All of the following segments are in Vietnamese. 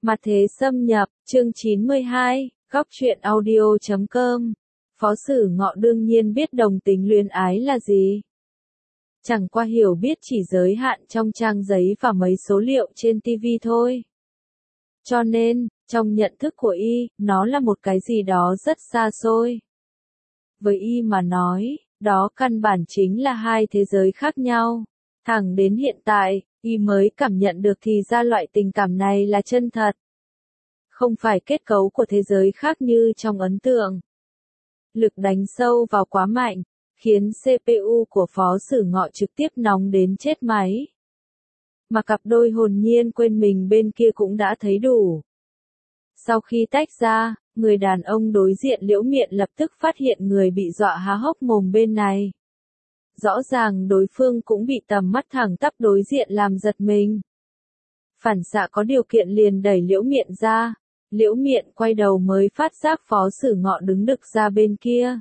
Mặt thế xâm nhập, chương 92, góc truyện audio.com. Phó Sử Ngọ đương nhiên biết đồng tính luyến ái là gì. Chẳng qua hiểu biết chỉ giới hạn trong trang giấy và mấy số liệu trên TV thôi. Cho nên, trong nhận thức của y, nó là một cái gì đó rất xa xôi. Với y mà nói, đó căn bản chính là hai thế giới khác nhau. Thẳng đến hiện tại, y mới cảm nhận được thì ra loại tình cảm này là chân thật. Không phải kết cấu của thế giới khác như trong ấn tượng. Lực đánh sâu vào quá mạnh, khiến CPU của Phó Sử Ngọ trực tiếp nóng đến chết máy. Mà cặp đôi hồn nhiên quên mình bên kia cũng đã thấy đủ. Sau khi tách ra, người đàn ông đối diện Liễu Miện lập tức phát hiện người bị dọa há hốc mồm bên này. Rõ ràng đối phương cũng bị tầm mắt thẳng tắp đối diện làm giật mình. Phản xạ có điều kiện liền đẩy Liễu Miện ra. Liễu Miện quay đầu mới phát giác Phó Sử Ngọ đứng đực ra bên kia.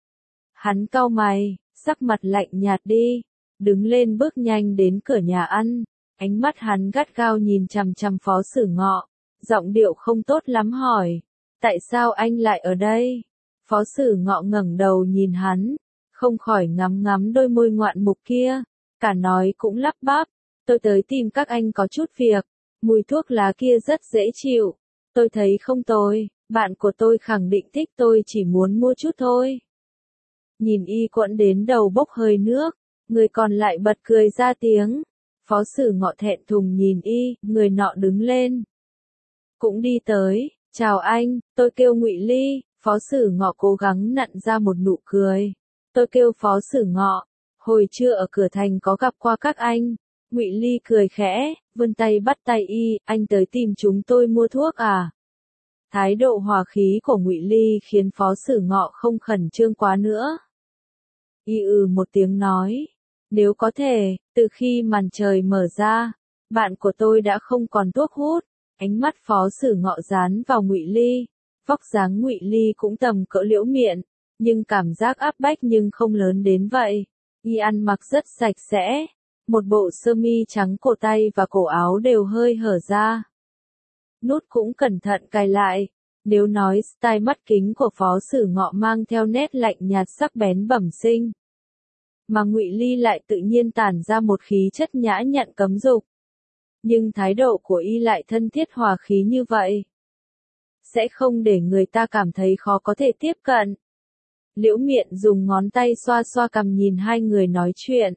Hắn cau mày, sắc mặt lạnh nhạt đi, đứng lên bước nhanh đến cửa nhà ăn. Ánh mắt hắn gắt gao nhìn chằm chằm Phó Sử Ngọ, giọng điệu không tốt lắm hỏi, tại sao anh lại ở đây? Phó Sử Ngọ ngẩng đầu nhìn hắn, không khỏi ngắm ngắm đôi môi ngoạn mục kia, cả nói cũng lắp bắp, tôi tới tìm các anh có chút việc, mùi thuốc lá kia rất dễ chịu, tôi thấy không tồi, bạn của tôi khẳng định thích tôi chỉ muốn mua chút thôi. Nhìn y quẫn đến đầu bốc hơi nước, người còn lại bật cười ra tiếng. Phó Sử Ngọ thẹn thùng nhìn y, người nọ đứng lên. Cũng đi tới, chào anh, tôi kêu Ngụy Ly. Phó Sử Ngọ cố gắng nặn ra một nụ cười. Tôi kêu Phó Sử Ngọ, hồi trưa ở cửa thành có gặp qua các anh. Ngụy Ly cười khẽ, vươn tay bắt tay y, anh tới tìm chúng tôi mua thuốc à? Thái độ hòa khí của Ngụy Ly khiến Phó Sử Ngọ không khẩn trương quá nữa. Y một tiếng nói. Nếu có thể, từ khi màn trời mở ra, bạn của tôi đã không còn thuốc hút. Ánh mắt Phó Sử Ngọ dán vào Ngụy Ly, vóc dáng Ngụy Ly cũng tầm cỡ Liễu Miện, nhưng cảm giác áp bách nhưng không lớn đến vậy. Y ăn mặc rất sạch sẽ, một bộ sơ mi trắng cổ tay và cổ áo đều hơi hở ra. Nút cũng cẩn thận cài lại. Nếu nói style mắt kính của Phó Sử Ngọ mang theo nét lạnh nhạt sắc bén bẩm sinh, mà Ngụy Ly lại tự nhiên tản ra một khí chất nhã nhặn cấm dục. Nhưng thái độ của y lại thân thiết hòa khí như vậy, sẽ không để người ta cảm thấy khó có thể tiếp cận. Liễu Miện dùng ngón tay xoa xoa cằm nhìn hai người nói chuyện.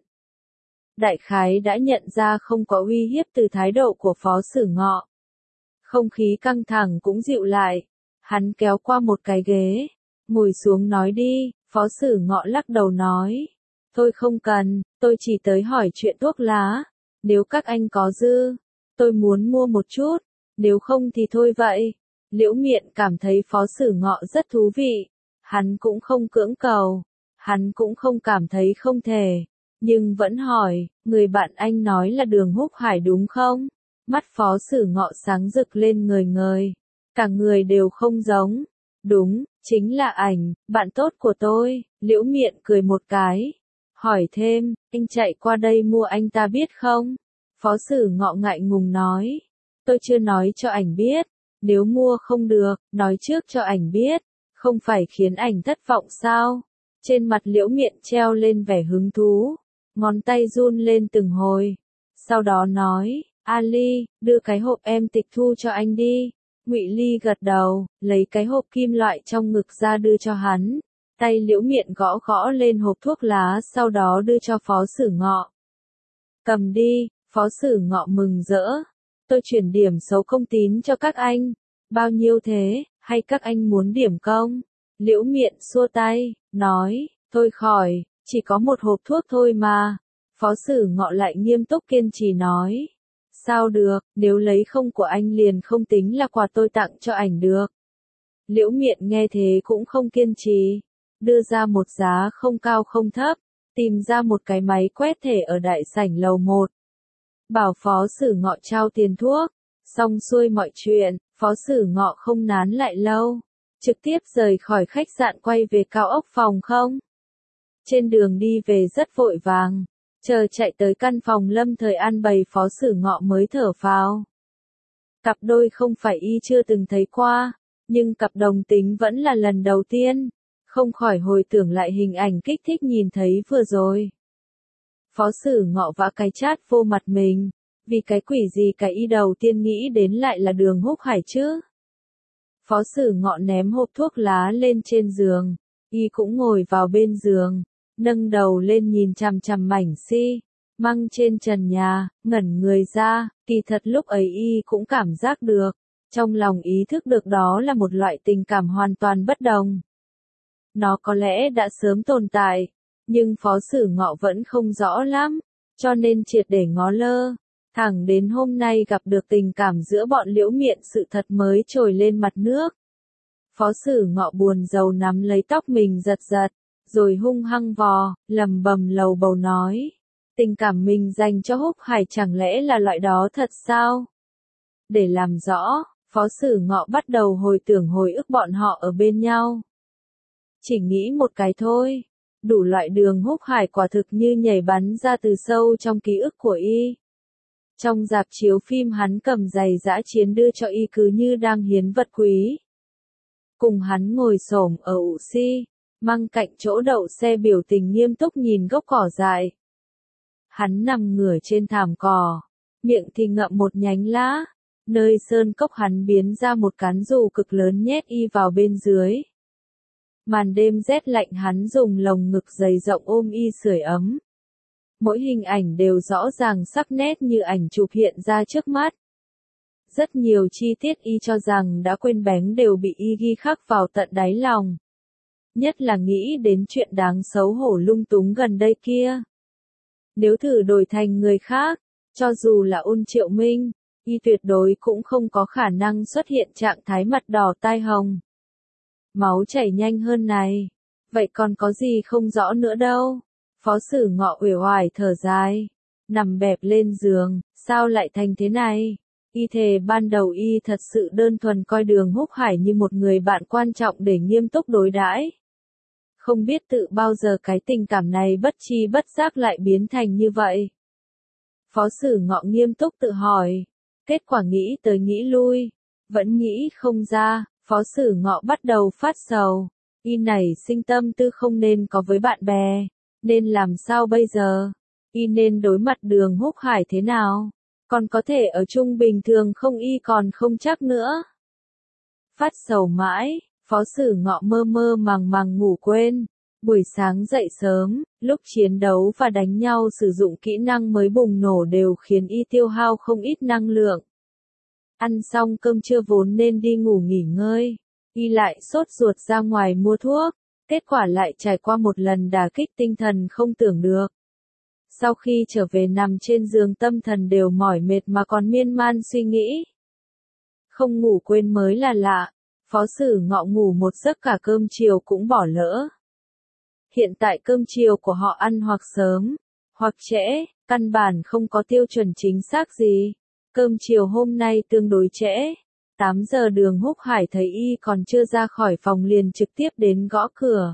Đại khái đã nhận ra không có uy hiếp từ thái độ của Phó Sử Ngọ. Không khí căng thẳng cũng dịu lại. Hắn kéo qua một cái ghế, ngồi xuống nói đi. Phó Sử Ngọ lắc đầu nói. Thôi không cần, tôi chỉ tới hỏi chuyện thuốc lá. Nếu các anh có dư, tôi muốn mua một chút, nếu không thì thôi vậy. Liễu Miện cảm thấy Phó Sử Ngọ rất thú vị. Hắn cũng không cưỡng cầu, hắn cũng không cảm thấy không thể, nhưng vẫn hỏi, người bạn anh nói là Đường Húc Hải đúng không? Mắt Phó Sử Ngọ sáng rực lên ngời ngời, cả người đều không giống. Đúng, chính là ảnh, bạn tốt của tôi. Liễu Miện cười một cái. Hỏi thêm, anh chạy qua đây mua anh ta biết không? Phó Sử Ngọ ngại ngùng nói. Tôi chưa nói cho ảnh biết. Nếu mua không được, nói trước cho ảnh biết. Không phải khiến ảnh thất vọng sao? Trên mặt Liễu Miện treo lên vẻ hứng thú. Ngón tay run lên từng hồi. Sau đó nói, Ali, đưa cái hộp em tịch thu cho anh đi. Ngụy Ly gật đầu, lấy cái hộp kim loại trong ngực ra đưa cho hắn. Tay Liễu Miện gõ gõ lên hộp thuốc lá sau đó đưa cho Phó Sử Ngọ. Cầm đi, Phó Sử Ngọ mừng rỡ. Tôi chuyển điểm xấu công tín cho các anh. Bao nhiêu thế, hay các anh muốn điểm công? Liễu Miện xua tay, nói, thôi khỏi, chỉ có một hộp thuốc thôi mà. Phó Sử Ngọ lại nghiêm túc kiên trì nói. Sao được, nếu lấy không của anh liền không tính là quà tôi tặng cho ảnh được. Liễu Miện nghe thế cũng không kiên trì. Đưa ra một giá không cao không thấp, tìm ra một cái máy quét thẻ ở đại sảnh lầu 1. Bảo Phó Sử Ngọ trao tiền thuốc, xong xuôi mọi chuyện, Phó Sử Ngọ không nán lại lâu, trực tiếp rời khỏi khách sạn quay về cao ốc phòng không. Trên đường đi về rất vội vàng, chờ chạy tới căn phòng lâm thời an bày Phó Sử Ngọ mới thở phào. Cặp đôi không phải y chưa từng thấy qua, nhưng cặp đồng tính vẫn là lần đầu tiên, không khỏi hồi tưởng lại hình ảnh kích thích nhìn thấy vừa rồi. Phó Sử Ngọ vã cái chát vô mặt mình, vì cái quỷ gì cái y đầu tiên nghĩ đến lại là Đường Húc Hải chứ. Phó Sử Ngọ ném hộp thuốc lá lên trên giường, y cũng ngồi vào bên giường, nâng đầu lên nhìn chằm chằm mảnh măng trên trần nhà, ngẩn người ra, kỳ thật lúc ấy y cũng cảm giác được, trong lòng ý thức được đó là một loại tình cảm hoàn toàn bất đồng. Nó có lẽ đã sớm tồn tại, nhưng Phó Sử Ngọ vẫn không rõ lắm, cho nên triệt để ngó lơ. Thẳng đến hôm nay gặp được tình cảm giữa bọn Liễu Miện sự thật mới trồi lên mặt nước. Phó Sử Ngọ buồn rầu nắm lấy tóc mình giật giật, rồi hung hăng vò, lầm bầm lầu bầu nói. Tình cảm mình dành cho Húc Hải chẳng lẽ là loại đó thật sao? Để làm rõ, Phó Sử Ngọ bắt đầu hồi tưởng hồi ức bọn họ ở bên nhau. Chỉ nghĩ một cái thôi, đủ loại Đường Húc Hải quả thực như nhảy bắn ra từ sâu trong ký ức của y. Trong rạp chiếu phim hắn cầm giày dã chiến đưa cho y cứ như đang hiến vật quý. Cùng hắn ngồi xổm ở ụ măng cạnh chỗ đậu xe biểu tình nghiêm túc nhìn gốc cỏ dại. Hắn nằm ngửa trên thảm cỏ, miệng thì ngậm một nhánh lá, nơi sơn cốc hắn biến ra một cán dù cực lớn nhét y vào bên dưới. Màn đêm rét lạnh hắn dùng lồng ngực dày rộng ôm y sưởi ấm. Mỗi hình ảnh đều rõ ràng sắc nét như ảnh chụp hiện ra trước mắt. Rất nhiều chi tiết y cho rằng đã quên bén đều bị y ghi khắc vào tận đáy lòng. Nhất là nghĩ đến chuyện đáng xấu hổ lung túng gần đây kia. Nếu thử đổi thành người khác, cho dù là Ôn Triệu Minh, y tuyệt đối cũng không có khả năng xuất hiện trạng thái mặt đỏ tai hồng. Máu chảy nhanh hơn này. Vậy còn có gì không rõ nữa đâu. Phó Sử Ngọ uể oải thở dài, nằm bẹp lên giường, sao lại thành thế này? Y thề ban đầu y thật sự đơn thuần coi Đường Húc Hải như một người bạn quan trọng để nghiêm túc đối đãi. Không biết tự bao giờ cái tình cảm này bất chi bất giác lại biến thành như vậy. Phó Sử Ngọ nghiêm túc tự hỏi, kết quả nghĩ tới nghĩ lui, vẫn nghĩ không ra, Phó Sử Ngọ bắt đầu phát sầu, y này sinh tâm tư không nên có với bạn bè. Nên làm sao bây giờ? Y nên đối mặt Đường Húc Hải thế nào? Còn có thể ở chung bình thường không y còn không chắc nữa. Phát sầu mãi, Phó Sử Ngọ mơ mơ màng màng ngủ quên. Buổi sáng dậy sớm, lúc chiến đấu và đánh nhau sử dụng kỹ năng mới bùng nổ đều khiến y tiêu hao không ít năng lượng. Ăn xong cơm trưa vốn nên đi ngủ nghỉ ngơi. Y lại sốt ruột ra ngoài mua thuốc. Kết quả lại trải qua một lần đả kích tinh thần không tưởng được. Sau khi trở về nằm trên giường tâm thần đều mỏi mệt mà còn miên man suy nghĩ. Không ngủ quên mới là lạ, Phó Sử Ngọ ngủ một giấc cả cơm chiều cũng bỏ lỡ. Hiện tại cơm chiều của họ ăn hoặc sớm, hoặc trễ, căn bản không có tiêu chuẩn chính xác gì. Cơm chiều hôm nay tương đối trễ. 8 giờ Đường Húc Hải thấy y còn chưa ra khỏi phòng liền trực tiếp đến gõ cửa.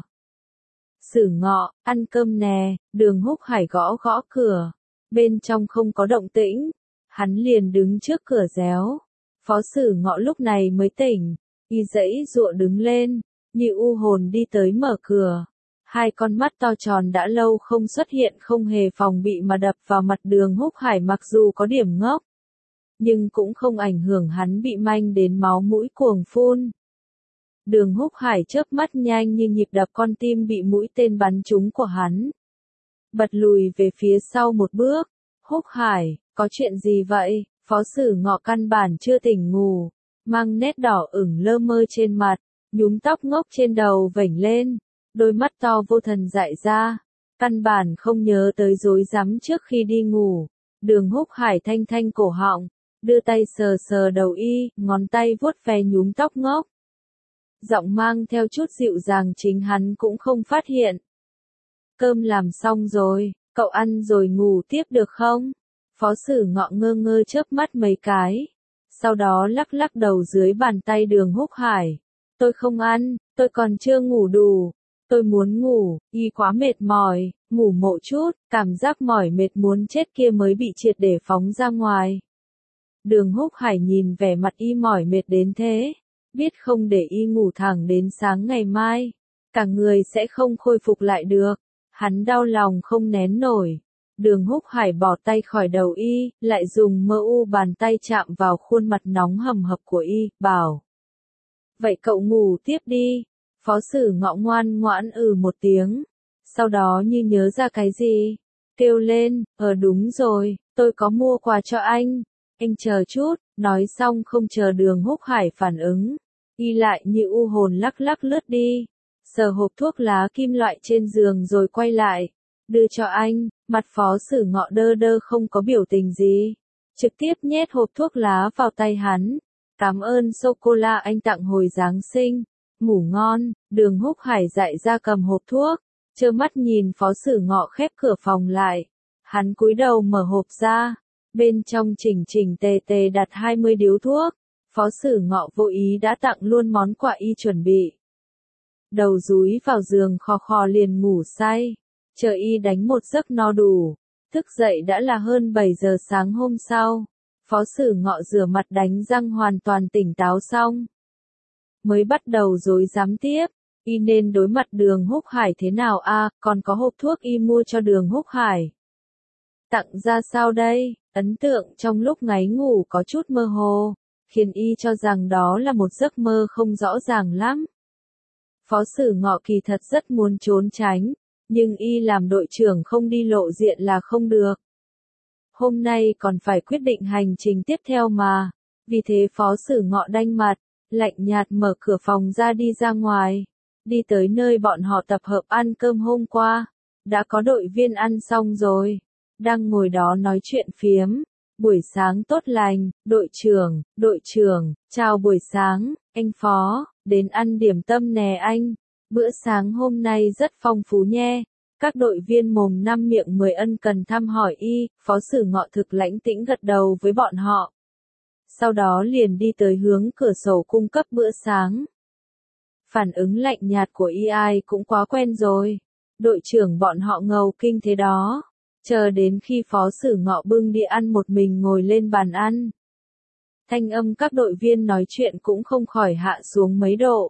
Sử Ngọ, ăn cơm nè, Đường Húc Hải gõ gõ cửa. Bên trong không có động tĩnh. Hắn liền đứng trước cửa réo. Phó Sử Ngọ lúc này mới tỉnh. Y giãy giụa đứng lên, như u hồn đi tới mở cửa. Hai con mắt to tròn đã lâu không xuất hiện không hề phòng bị mà đập vào mặt Đường Húc Hải mặc dù có điểm ngốc. Nhưng cũng không ảnh hưởng hắn bị manh đến máu mũi cuồng phun. Đường Húc Hải chớp mắt nhanh như nhịp đập con tim bị mũi tên bắn trúng của hắn. Bật lùi về phía sau một bước. Húc Hải, có chuyện gì vậy? Phó Sử Ngọ căn bản chưa tỉnh ngủ, mang nét đỏ ửng lơ mơ trên mặt, nhúm tóc ngốc trên đầu vểnh lên, đôi mắt to vô thần dại ra, căn bản không nhớ tới rối rắm trước khi đi ngủ. Đường Húc Hải thanh thanh cổ họng, đưa tay sờ sờ đầu y, ngón tay vuốt ve nhúm tóc ngốc. Giọng mang theo chút dịu dàng chính hắn cũng không phát hiện. Cơm làm xong rồi, cậu ăn rồi ngủ tiếp được không? Phó Sử Ngọ ngơ ngơ chớp mắt mấy cái. Sau đó lắc lắc đầu dưới bàn tay Đường Húc Hải. Tôi không ăn, tôi còn chưa ngủ đủ. Tôi muốn ngủ, y quá mệt mỏi, ngủ một chút, cảm giác mỏi mệt muốn chết kia mới bị triệt để phóng ra ngoài. Đường Húc Hải nhìn vẻ mặt y mỏi mệt đến thế, biết không để y ngủ thẳng đến sáng ngày mai, cả người sẽ không khôi phục lại được. Hắn đau lòng không nén nổi. Đường Húc Hải bỏ tay khỏi đầu y, lại dùng mơ u bàn tay chạm vào khuôn mặt nóng hầm hập của y, bảo. Vậy cậu ngủ tiếp đi. Phó Sử Ngọ ngoan ngoãn một tiếng. Sau đó như nhớ ra cái gì, kêu lên, đúng rồi, tôi có mua quà cho anh. Anh chờ chút, nói xong không chờ Đường Húc Hải phản ứng. Y lại như u hồn lắc lắc lướt đi. Sờ hộp thuốc lá kim loại trên giường rồi quay lại. Đưa cho anh, mặt Phó Sử Ngọ đơ đơ không có biểu tình gì. Trực tiếp nhét hộp thuốc lá vào tay hắn. Cảm ơn sô-cô-la anh tặng hồi Giáng sinh. Ngủ ngon. Đường Húc Hải dại ra cầm hộp thuốc. Trơ mắt nhìn Phó Sử Ngọ khép cửa phòng lại. Hắn cúi đầu mở hộp ra. Bên trong chỉnh chỉnh tề tề đặt 20 điếu thuốc. Phó Sử Ngọ vô ý đã tặng luôn món quà y chuẩn bị. Đầu dúi vào giường khò khò liền ngủ say. Chờ y đánh một giấc no đủ. Thức dậy đã là hơn 7 giờ sáng hôm sau. Phó Sử Ngọ rửa mặt đánh răng hoàn toàn tỉnh táo xong. Mới bắt đầu rối rắm tiếp. Y nên đối mặt Đường Húc Hải thế nào còn có hộp thuốc y mua cho Đường Húc Hải. Tặng ra sao đây? Ấn tượng trong lúc ngáy ngủ có chút mơ hồ, khiến y cho rằng đó là một giấc mơ không rõ ràng lắm. Phó Sử Ngọ kỳ thật rất muốn trốn tránh, nhưng y làm đội trưởng không đi lộ diện là không được. Hôm nay còn phải quyết định hành trình tiếp theo mà, vì thế Phó Sử Ngọ đanh mặt, lạnh nhạt mở cửa phòng ra đi ra ngoài, đi tới nơi bọn họ tập hợp ăn cơm hôm qua, đã có đội viên ăn xong rồi, đang ngồi đó nói chuyện phiếm. Buổi sáng tốt lành, đội trưởng, chào buổi sáng, anh Phó, đến ăn điểm tâm nè anh, bữa sáng hôm nay rất phong phú nhé. Các đội viên mồm năm miệng 10 ân cần thăm hỏi y, Phó Sử Ngọ thực lãnh tĩnh gật đầu với bọn họ. Sau đó liền đi tới hướng cửa sổ cung cấp bữa sáng. Phản ứng lạnh nhạt của y ai cũng quá quen rồi. Đội trưởng bọn họ ngầu kinh thế đó. Chờ đến khi Phó Sử Ngọ bưng đi ăn một mình ngồi lên bàn ăn. Thanh âm các đội viên nói chuyện cũng không khỏi hạ xuống mấy độ.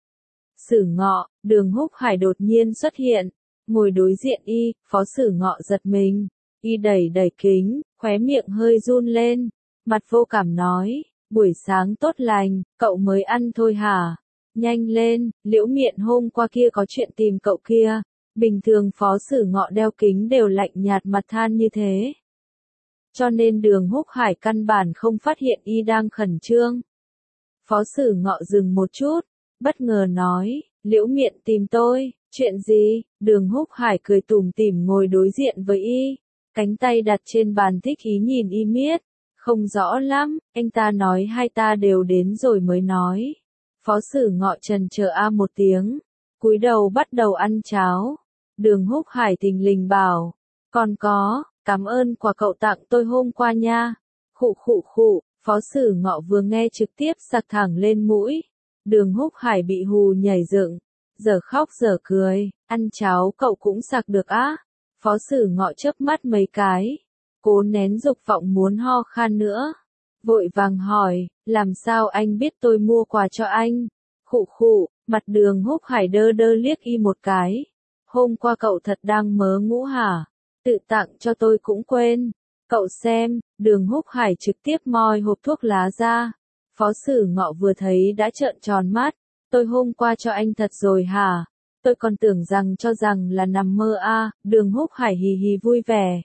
Sử Ngọ, Đường Húc Hải đột nhiên xuất hiện, ngồi đối diện y, Phó Sử Ngọ giật mình, y đẩy đẩy kính, khóe miệng hơi run lên, mặt vô cảm nói, buổi sáng tốt lành, cậu mới ăn thôi hả? Nhanh lên, Liễu Miện hôm qua kia có chuyện tìm cậu kia. Bình thường Phó Sử Ngọ đeo kính đều lạnh nhạt mặt than như thế. Cho nên Đường Húc Hải căn bản không phát hiện y đang khẩn trương. Phó Sử Ngọ dừng một chút, bất ngờ nói, Liễu Miện tìm tôi, chuyện gì? Đường Húc Hải cười tủm tỉm ngồi đối diện với y, cánh tay đặt trên bàn thích ý nhìn y miết, không rõ lắm, anh ta nói hai ta đều đến rồi mới nói. Phó Sử Ngọ trần chờ một tiếng, cúi đầu bắt đầu ăn cháo. Đường Húc Hải thình lình bảo, còn có, cảm ơn quà cậu tặng tôi hôm qua nha. Khụ, Phó Sử Ngọ vừa nghe trực tiếp sặc thẳng lên mũi. Đường Húc Hải bị hù nhảy dựng, giờ khóc giờ cười, ăn cháo cậu cũng sặc được á. Phó Sử Ngọ chớp mắt mấy cái, cố nén dục vọng muốn ho khan nữa. Vội vàng hỏi, làm sao anh biết tôi mua quà cho anh? Khụ, mặt Đường Húc Hải đơ đơ liếc y một cái. Hôm qua cậu thật đang mớ ngũ hả? Tự tặng cho tôi cũng quên. Cậu xem, Đường Húc Hải trực tiếp moi hộp thuốc lá ra. Phó Sử Ngọ vừa thấy đã trợn tròn mắt. Tôi hôm qua cho anh thật rồi hả? Tôi còn tưởng cho rằng là nằm mơ Đường Húc Hải hì hì vui vẻ.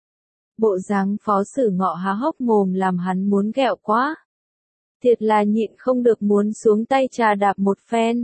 Bộ dáng Phó Sử Ngọ há hốc mồm làm hắn muốn ghẹo quá. Thiệt là nhịn không được muốn xuống tay trà đạp một phen.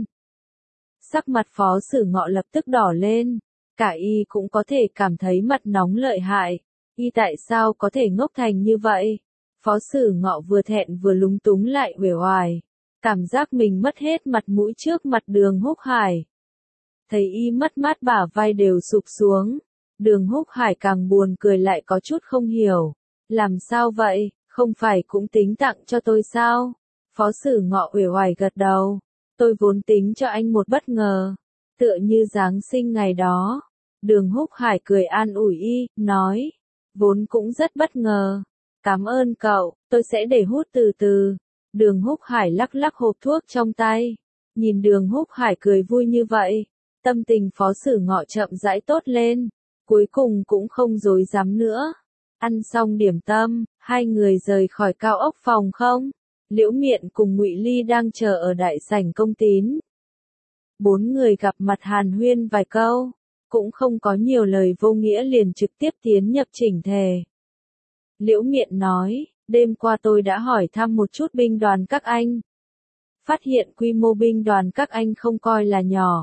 Sắc mặt Phó Sử Ngọ lập tức đỏ lên, cả y cũng có thể cảm thấy mặt nóng lợi hại, y tại sao có thể ngốc thành như vậy? Phó Sử Ngọ vừa thẹn vừa lúng túng lại uể oải, cảm giác mình mất hết mặt mũi trước mặt Đường Húc Hải. Thấy y mất mát bả vai đều sụp xuống, Đường Húc Hải càng buồn cười lại có chút không hiểu, làm sao vậy, không phải cũng tính tặng cho tôi sao? Phó Sử Ngọ uể oải gật đầu. Tôi vốn tính cho anh một bất ngờ, tựa như Giáng sinh ngày đó. Đường Húc Hải cười an ủi y, nói, vốn cũng rất bất ngờ. Cảm ơn cậu, Tôi sẽ để hút từ từ. Đường Húc Hải lắc lắc hộp thuốc trong tay. Nhìn Đường Húc Hải cười vui như vậy, tâm tình Phó Sử Ngọ chậm rãi tốt lên. Cuối cùng cũng không dối dám nữa. Ăn xong điểm tâm, hai người rời khỏi cao ốc phòng không. Liễu Miện cùng Ngụy Ly đang chờ ở đại sảnh công tín. Bốn người gặp mặt hàn huyên vài câu, cũng không có nhiều lời vô nghĩa liền trực tiếp tiến nhập chỉnh thể. Liễu Miện nói, đêm qua tôi đã hỏi thăm một chút binh đoàn các anh. Phát hiện quy mô binh đoàn các anh không coi là nhỏ.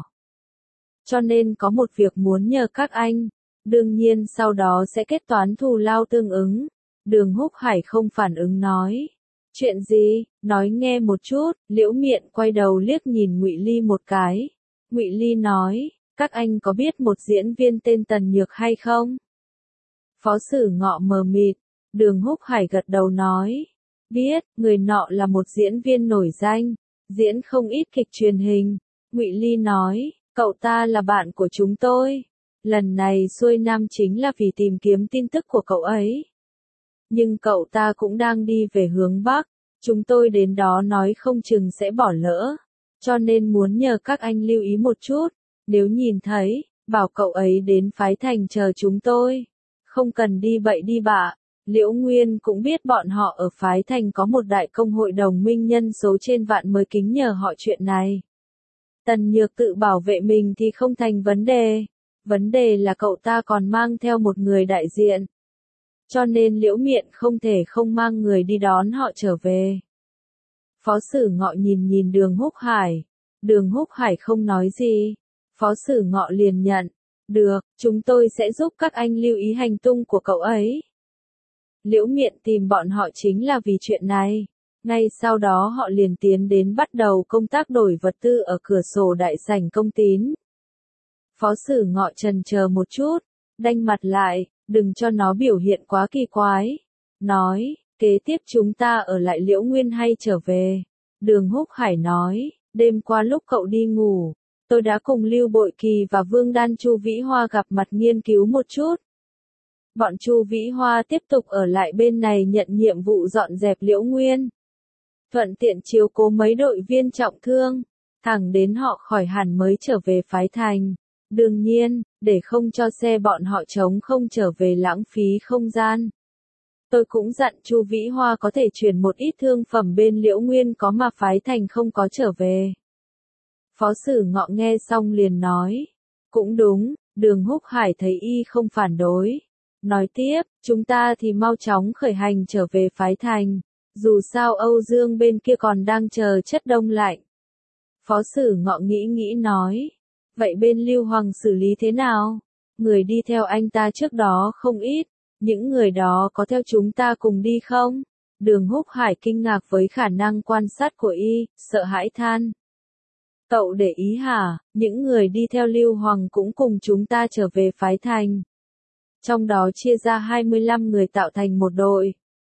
Cho nên có một việc muốn nhờ các anh. Đương nhiên sau đó sẽ kết toán thù lao tương ứng. Đường Húc Hải không phản ứng nói. Chuyện gì, nói nghe một chút. Liễu Miện quay đầu liếc nhìn Ngụy Ly một cái. Ngụy Ly nói, các anh có biết một diễn viên tên Tần Nhược hay không? Phó Sử Ngọ mờ mịt. Đường Húc Hải gật đầu nói. Biết, người nọ là một diễn viên nổi danh, diễn không ít kịch truyền hình. Ngụy Ly nói, cậu ta là bạn của chúng tôi. Lần này xuôi nam chính là vì tìm kiếm tin tức của cậu ấy. Nhưng cậu ta cũng đang đi về hướng Bắc. Chúng tôi đến đó nói không chừng sẽ bỏ lỡ. Cho nên muốn nhờ các anh lưu ý một chút. Nếu nhìn thấy, bảo cậu ấy đến phái thành chờ chúng tôi. Không cần đi bậy đi bạ. Liễu Nguyên cũng biết bọn họ ở phái thành có một đại công hội đồng minh nhân số trên vạn mới kính nhờ họ chuyện này. Tần Nhược tự bảo vệ mình thì không thành vấn đề. Vấn đề là cậu ta còn mang theo một người đại diện. Cho nên Liễu Miện không thể không mang người đi đón họ trở về. Phó Sử Ngọ nhìn Đường Húc Hải. Đường Húc Hải không nói gì. Phó Sử Ngọ liền nhận. Được, chúng tôi sẽ giúp các anh lưu ý hành tung của cậu ấy. Liễu Miện tìm bọn họ chính là vì chuyện này. Ngay sau đó họ liền tiến đến bắt đầu công tác đổi vật tư ở cửa sổ đại sảnh công tín. Phó Sử Ngọ chần chờ một chút, đanh mặt lại, đừng cho nó biểu hiện quá kỳ quái. Nói, kế tiếp chúng ta ở lại Liễu Nguyên hay trở về? Đường Húc Hải nói, đêm qua lúc cậu đi ngủ, tôi đã cùng Lưu Bội Kỳ và Vương Đan Chu Vĩ Hoa gặp mặt nghiên cứu một chút. Bọn Chu Vĩ Hoa tiếp tục ở lại bên này nhận nhiệm vụ dọn dẹp Liễu Nguyên. Thuận tiện chiếu cố mấy đội viên trọng thương, thẳng đến họ khỏi hẳn mới trở về phái thành. Đương nhiên, để không cho xe bọn họ trống không trở về lãng phí không gian. Tôi cũng dặn Chu Vĩ Hoa có thể chuyển một ít thương phẩm bên Liễu Nguyên có mà phái thành không có trở về. Phó Sử Ngọ nghe xong liền nói. Cũng đúng, Đường Húc Hải thấy y không phản đối. Nói tiếp, chúng ta thì mau chóng khởi hành trở về phái thành. Dù sao Âu Dương bên kia còn đang chờ chất đông lạnh. Phó Sử Ngọ nghĩ nói. Vậy bên Lưu Hoàng xử lý thế nào? Người đi theo anh ta trước đó không ít. Những người đó có theo chúng ta cùng đi không? Đường Húc Hải kinh ngạc với khả năng quan sát của y, sợ hãi than. Cậu để ý hả? Những người đi theo Lưu Hoàng cũng cùng chúng ta trở về phái thành. Trong đó chia ra 25 người tạo thành một đội.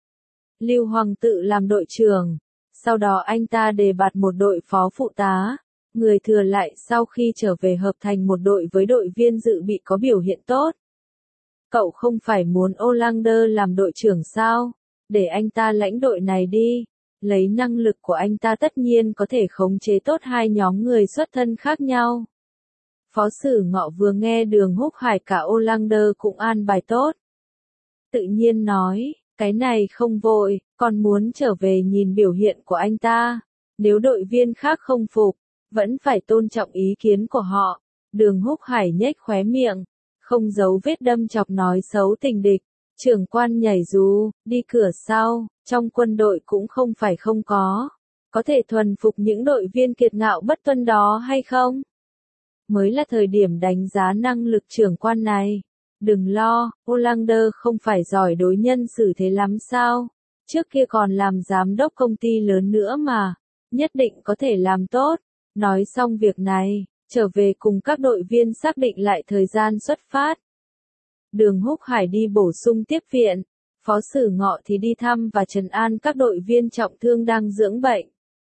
Lưu Hoàng tự làm đội trưởng. Sau đó anh ta đề bạt một đội phó phụ tá. Người thừa lại sau khi trở về hợp thành một đội với đội viên dự bị có biểu hiện tốt. Cậu không phải muốn Olander làm đội trưởng sao? Để anh ta lãnh đội này đi. Lấy năng lực của anh ta tất nhiên có thể khống chế tốt hai nhóm người xuất thân khác nhau. Phó Sử Ngọ vừa nghe Đường Húc Hải cả Olander cũng an bài tốt. Tự nhiên nói, cái này không vội, còn muốn trở về nhìn biểu hiện của anh ta. Nếu đội viên khác không phục, vẫn phải tôn trọng ý kiến của họ. Đường Húc Hải nhếch khóe miệng, không giấu vết đâm chọc nói xấu tình địch. Trưởng quan nhảy dù, đi cửa sau, trong quân đội cũng không phải không có. Có thể thuần phục những đội viên kiệt ngạo bất tuân đó hay không? Mới là thời điểm đánh giá năng lực trưởng quan này. Đừng lo, Olander không phải giỏi đối nhân xử thế lắm sao? Trước kia còn làm giám đốc công ty lớn nữa mà. Nhất định có thể làm tốt. Nói xong việc này, trở về cùng các đội viên xác định lại thời gian xuất phát. Đường Húc Hải đi bổ sung tiếp viện. Phó Sử Ngọ thì đi thăm và trấn an các đội viên trọng thương đang dưỡng bệnh.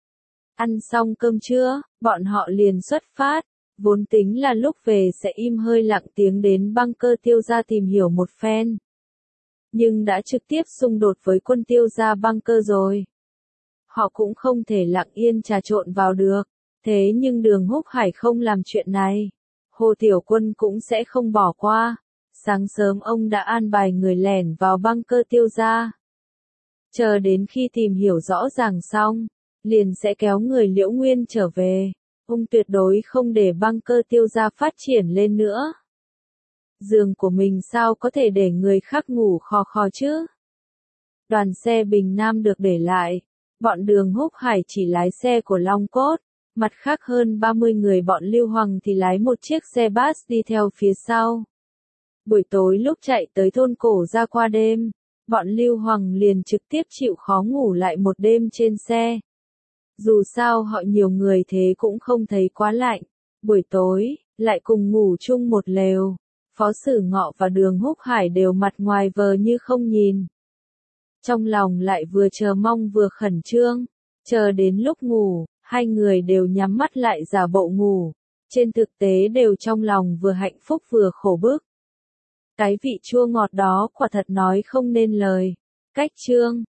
Ăn xong cơm trưa, bọn họ liền xuất phát. Vốn tính là lúc về sẽ im hơi lặng tiếng đến bunker Tiêu gia tìm hiểu một phen. nhưng đã trực tiếp xung đột với quân Tiêu gia bunker rồi. Họ cũng không thể lặng yên trà trộn vào được. Thế nhưng Đường Húc Hải không làm chuyện này. Hồ Tiểu Quân cũng sẽ không bỏ qua. Sáng sớm ông đã an bài người lẻn vào bunker Tiêu gia. Chờ đến khi tìm hiểu rõ ràng xong, liền sẽ kéo người Liễu Nguyên trở về. Ông tuyệt đối không để bunker Tiêu gia phát triển lên nữa. Giường của mình sao có thể để người khác ngủ khò khò chứ? Đoàn xe Bình Nam được để lại. Bọn Đường Húc Hải chỉ lái xe của Long Cốt. Mặt khác hơn 30 người bọn Lưu Hoàng thì lái một chiếc xe bus đi theo phía sau. Buổi tối lúc chạy tới thôn cổ ra qua đêm, bọn Lưu Hoàng liền trực tiếp chịu khó ngủ lại một đêm trên xe. Dù sao họ nhiều người thế cũng không thấy quá lạnh. Buổi tối, lại cùng ngủ chung một lều. Phó Sử Ngọ và Đường Húc Hải đều mặt ngoài vờ như không nhìn. Trong lòng lại vừa chờ mong vừa khẩn trương. Chờ đến lúc ngủ, hai người đều nhắm mắt lại giả bộ ngủ. Trên thực tế đều trong lòng vừa hạnh phúc vừa khổ bức. Cái vị chua ngọt đó quả thật nói không nên lời. Cách chương